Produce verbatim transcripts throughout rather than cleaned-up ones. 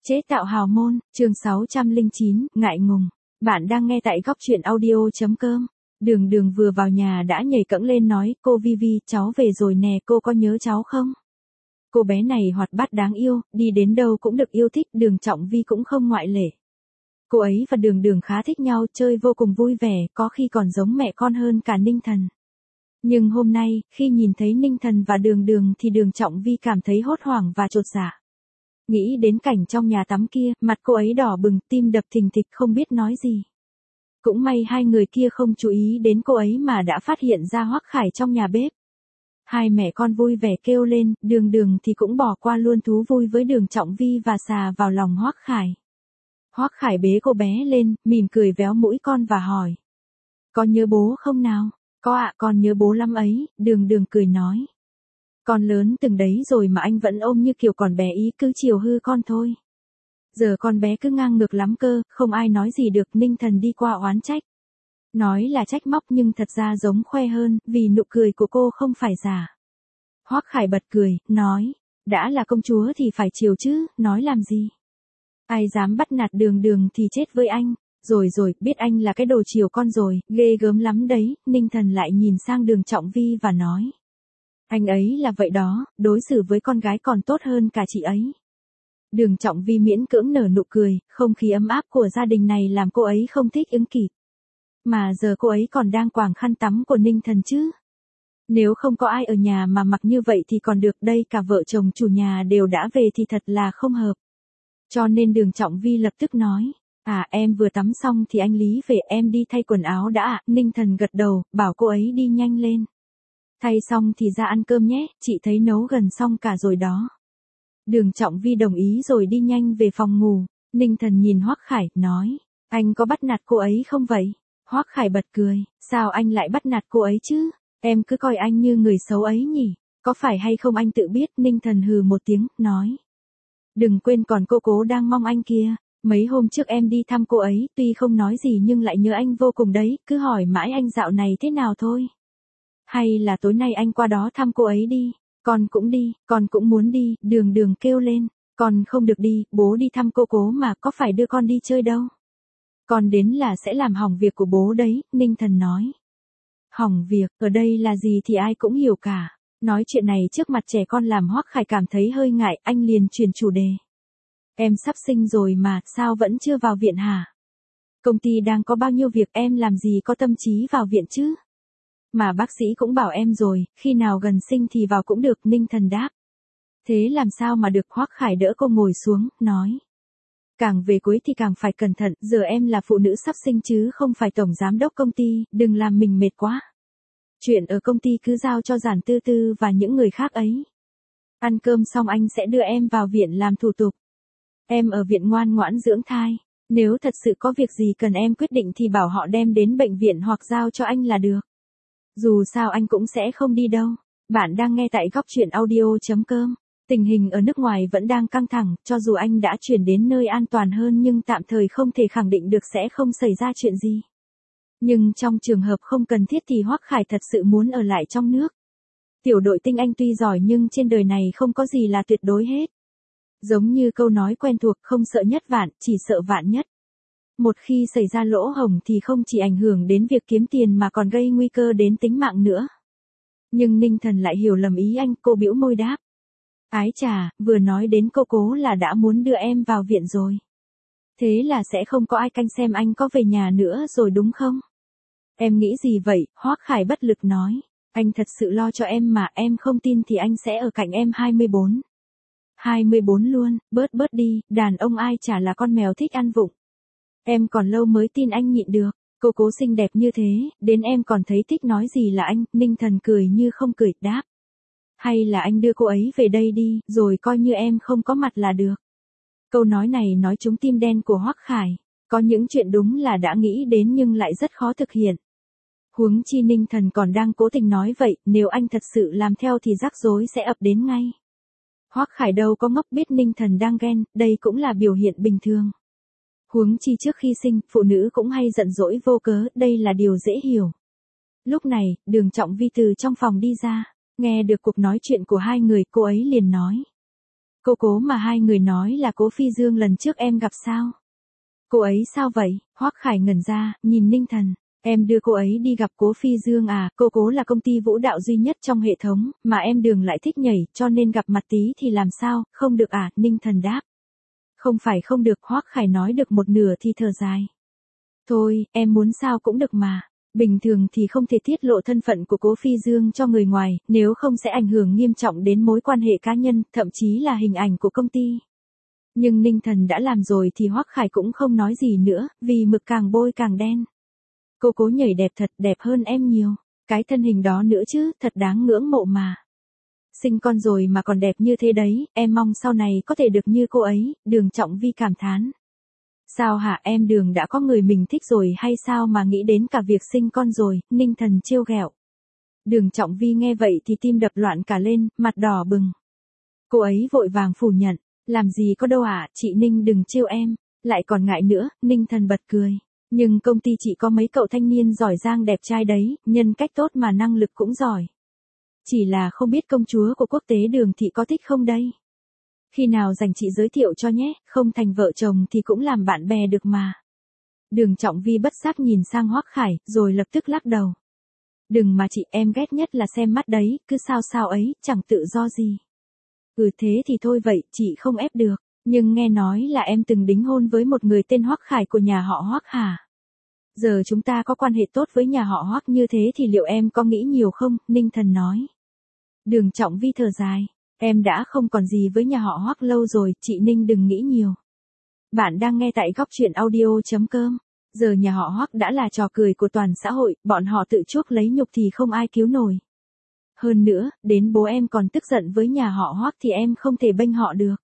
Chế tạo hào môn, chương sáu trăm lẻ chín, ngại ngùng. Bạn đang nghe tại góc truyện audio.com. Đường đường vừa vào nhà đã nhảy cẫng lên nói, cô Vi Vi, cháu về rồi nè, cô có nhớ cháu không? Cô bé này hoạt bát đáng yêu, đi đến đâu cũng được yêu thích, Đường Trọng Vi cũng không ngoại lệ. Cô ấy và Đường Đường khá thích nhau, chơi vô cùng vui vẻ, có khi còn giống mẹ con hơn cả Ninh Thần. Nhưng hôm nay, khi nhìn thấy Ninh Thần và Đường Đường thì Đường Trọng Vi cảm thấy hốt hoảng và chột dạ. Nghĩ đến cảnh trong nhà tắm kia, mặt cô ấy đỏ bừng, tim đập thình thịch không biết nói gì. Cũng may hai người kia không chú ý đến cô ấy mà đã phát hiện ra Hoắc Khải trong nhà bếp. Hai mẹ con vui vẻ kêu lên, Đường Đường thì cũng bỏ qua luôn thú vui với Đường Trọng Vi và xà vào lòng Hoắc Khải. Hoắc Khải bế cô bé lên, mỉm cười véo mũi con và hỏi. Có nhớ bố không nào? Có ạ, con nhớ bố lắm ấy, Đường Đường cười nói. Con lớn từng đấy rồi mà anh vẫn ôm như kiểu còn bé ý, cứ chiều hư con thôi. Giờ con bé cứ ngang ngược lắm cơ, không ai nói gì được. Ninh Thần đi qua oán trách. Nói là trách móc nhưng thật ra giống khoe hơn, vì nụ cười của cô không phải giả. Hoắc Khải bật cười, nói, đã là công chúa thì phải chiều chứ, nói làm gì. Ai dám bắt nạt Đường Đường thì chết với anh. Rồi rồi, biết anh là cái đồ chiều con rồi, ghê gớm lắm đấy. Ninh Thần lại nhìn sang Đường Trọng Vi và nói. Anh ấy là vậy đó, đối xử với con gái còn tốt hơn cả chị ấy. Đường Trọng Vi miễn cưỡng nở nụ cười, không khí ấm áp của gia đình này làm cô ấy không thích ứng kịp. Mà giờ cô ấy còn đang quàng khăn tắm của Ninh Thần chứ. Nếu không có ai ở nhà mà mặc như vậy thì còn được, đây cả vợ chồng chủ nhà đều đã về thì thật là không hợp. Cho nên Đường Trọng Vi lập tức nói, à em vừa tắm xong thì anh Lý về, em đi thay quần áo đã ạ. Ninh Thần gật đầu, bảo cô ấy đi nhanh lên. Thay xong thì ra ăn cơm nhé, chị thấy nấu gần xong cả rồi đó. Đường Trọng Vi đồng ý rồi đi nhanh về phòng ngủ. Ninh Thần nhìn Hoắc Khải, nói, anh có bắt nạt cô ấy không vậy? Hoắc Khải bật cười, sao anh lại bắt nạt cô ấy chứ? Em cứ coi anh như người xấu ấy nhỉ? Có phải hay không anh tự biết. Ninh Thần hừ một tiếng, nói. Đừng quên còn cô Cố đang mong anh kia. Mấy hôm trước em đi thăm cô ấy, tuy không nói gì nhưng lại nhớ anh vô cùng đấy, cứ hỏi mãi anh dạo này thế nào thôi. Hay là tối nay anh qua đó thăm cô ấy đi, con cũng đi, con cũng muốn đi. Đường Đường kêu lên, con không được đi, bố đi thăm cô Cố mà, có phải đưa con đi chơi đâu. Con đến là sẽ làm hỏng việc của bố đấy. Ninh Thần nói. Hỏng việc, ở đây là gì thì ai cũng hiểu cả. Nói chuyện này trước mặt trẻ con làm Hoắc Khải cảm thấy hơi ngại, anh liền chuyển chủ đề. Em sắp sinh rồi mà, sao vẫn chưa vào viện hả? Công ty đang có bao nhiêu việc, em làm gì có tâm trí vào viện chứ? Mà bác sĩ cũng bảo em rồi, khi nào gần sinh thì vào cũng được. Ninh Thần đáp. Thế làm sao mà được. Hoắc Khải đỡ cô ngồi xuống, nói. Càng về cuối thì càng phải cẩn thận, giờ em là phụ nữ sắp sinh chứ không phải tổng giám đốc công ty, đừng làm mình mệt quá. Chuyện ở công ty cứ giao cho Giản Tư Tư và những người khác ấy. Ăn cơm xong anh sẽ đưa em vào viện làm thủ tục. Em ở viện ngoan ngoãn dưỡng thai, nếu thật sự có việc gì cần em quyết định thì bảo họ đem đến bệnh viện hoặc giao cho anh là được. Dù sao anh cũng sẽ không đi đâu. Bạn đang nghe tại góc truyện audio.com. Tình hình ở nước ngoài vẫn đang căng thẳng, cho dù anh đã chuyển đến nơi an toàn hơn nhưng tạm thời không thể khẳng định được sẽ không xảy ra chuyện gì. Nhưng trong trường hợp không cần thiết thì Hoắc Khải thật sự muốn ở lại trong nước. Tiểu đội tinh anh tuy giỏi nhưng trên đời này không có gì là tuyệt đối hết. Giống như câu nói quen thuộc, không sợ nhất vạn, chỉ sợ vạn nhất. Một khi xảy ra lỗ hổng thì không chỉ ảnh hưởng đến việc kiếm tiền mà còn gây nguy cơ đến tính mạng nữa. Nhưng Ninh Thần lại hiểu lầm ý anh, cô bĩu môi đáp. Ái chà, vừa nói đến cô Cố là đã muốn đưa em vào viện rồi. Thế là sẽ không có ai canh xem anh có về nhà nữa rồi đúng không? Em nghĩ gì vậy? Hoắc Khải bất lực nói. Anh thật sự lo cho em mà, em không tin thì anh sẽ ở cạnh em hai mươi bốn. hai mươi bốn luôn, bớt bớt đi, đàn ông ai chả là con mèo thích ăn vụng. Em còn lâu mới tin anh nhịn được, cô Cố xinh đẹp như thế, đến em còn thấy thích nói gì là anh. Ninh Thần cười như không cười, đáp. Hay là anh đưa cô ấy về đây đi, rồi coi như em không có mặt là được. Câu nói này nói trúng tim đen của Hoắc Khải, có những chuyện đúng là đã nghĩ đến nhưng lại rất khó thực hiện. Huống chi Ninh Thần còn đang cố tình nói vậy, nếu anh thật sự làm theo thì rắc rối sẽ ập đến ngay. Hoắc Khải đâu có ngốc, biết Ninh Thần đang ghen, đây cũng là biểu hiện bình thường. Huống chi trước khi sinh, phụ nữ cũng hay giận dỗi vô cớ, đây là điều dễ hiểu. Lúc này, Đường Trọng Vi từ trong phòng đi ra, nghe được cuộc nói chuyện của hai người, cô ấy liền nói. Cô Cố mà hai người nói là Cố Phi Dương lần trước em gặp sao? Cô ấy sao vậy? Hoắc Khải ngẩn ra, nhìn Ninh Thần. Em đưa cô ấy đi gặp Cố Phi Dương à? Cô Cố là công ty vũ đạo duy nhất trong hệ thống, mà em Đường lại thích nhảy, cho nên gặp mặt tí thì làm sao? Không được à? Ninh Thần đáp. Không phải không được, Hoắc Khải nói được một nửa thì thở dài. Thôi, em muốn sao cũng được mà. Bình thường thì không thể tiết lộ thân phận của Cố Phi Dương cho người ngoài, nếu không sẽ ảnh hưởng nghiêm trọng đến mối quan hệ cá nhân, thậm chí là hình ảnh của công ty. Nhưng Ninh Thần đã làm rồi thì Hoắc Khải cũng không nói gì nữa, vì mực càng bôi càng đen. Cô Cố nhảy đẹp thật, đẹp hơn em nhiều. Cái thân hình đó nữa chứ, thật đáng ngưỡng mộ mà. Sinh con rồi mà còn đẹp như thế đấy, em mong sau này có thể được như cô ấy, Đường Trọng Vi cảm thán. Sao hả, em Đường đã có người mình thích rồi hay sao mà nghĩ đến cả việc sinh con rồi? Ninh Thần trêu ghẹo. Đường Trọng Vi nghe vậy thì tim đập loạn cả lên, mặt đỏ bừng. Cô ấy vội vàng phủ nhận. Làm gì có đâu ạ, à, chị Ninh đừng trêu em. Lại còn ngại nữa, Ninh Thần bật cười. Nhưng công ty chị có mấy cậu thanh niên giỏi giang đẹp trai đấy, nhân cách tốt mà năng lực cũng giỏi. Chỉ là không biết công chúa của quốc tế Đường thị có thích không đây? Khi nào dành chị giới thiệu cho nhé, không thành vợ chồng thì cũng làm bạn bè được mà. Đường Trọng Vi bất giác nhìn sang Hoắc Khải, rồi lập tức lắc đầu. Đừng mà chị, em ghét nhất là xem mắt đấy, cứ sao sao ấy, chẳng tự do gì. Ừ thế thì thôi vậy, chị không ép được, nhưng nghe nói là em từng đính hôn với một người tên Hoắc Khải của nhà họ Hoắc hả? Giờ chúng ta có quan hệ tốt với nhà họ Hoắc như thế thì liệu em có nghĩ nhiều không? Ninh Thần nói. Đường Trọng Vi thở dài. Em đã không còn gì với nhà họ Hoắc lâu rồi, chị Ninh đừng nghĩ nhiều. Bạn đang nghe tại góc truyện audio chấm com. Giờ nhà họ Hoắc đã là trò cười của toàn xã hội, bọn họ tự chuốc lấy nhục thì không ai cứu nổi. Hơn nữa, đến bố em còn tức giận với nhà họ Hoắc thì em không thể bênh họ được.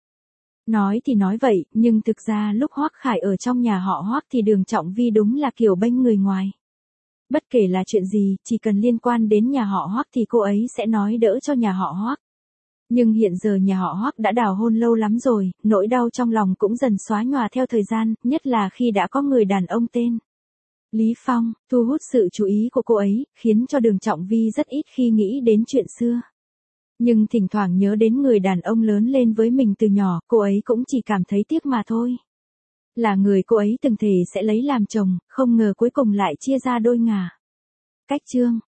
Nói thì nói vậy, nhưng thực ra lúc Hoắc Khải ở trong nhà họ Hoắc thì Đường Trọng Vi đúng là kiểu bênh người ngoài. Bất kể là chuyện gì, chỉ cần liên quan đến nhà họ Hoắc thì cô ấy sẽ nói đỡ cho nhà họ Hoắc. Nhưng hiện giờ nhà họ Hoắc đã đào hôn lâu lắm rồi, nỗi đau trong lòng cũng dần xóa nhòa theo thời gian, nhất là khi đã có người đàn ông tên Lý Phong, thu hút sự chú ý của cô ấy, khiến cho Đường Trọng Vi rất ít khi nghĩ đến chuyện xưa. Nhưng thỉnh thoảng nhớ đến người đàn ông lớn lên với mình từ nhỏ, cô ấy cũng chỉ cảm thấy tiếc mà thôi. Là người cô ấy từng thề sẽ lấy làm chồng, không ngờ cuối cùng lại chia ra đôi ngả. Cách chương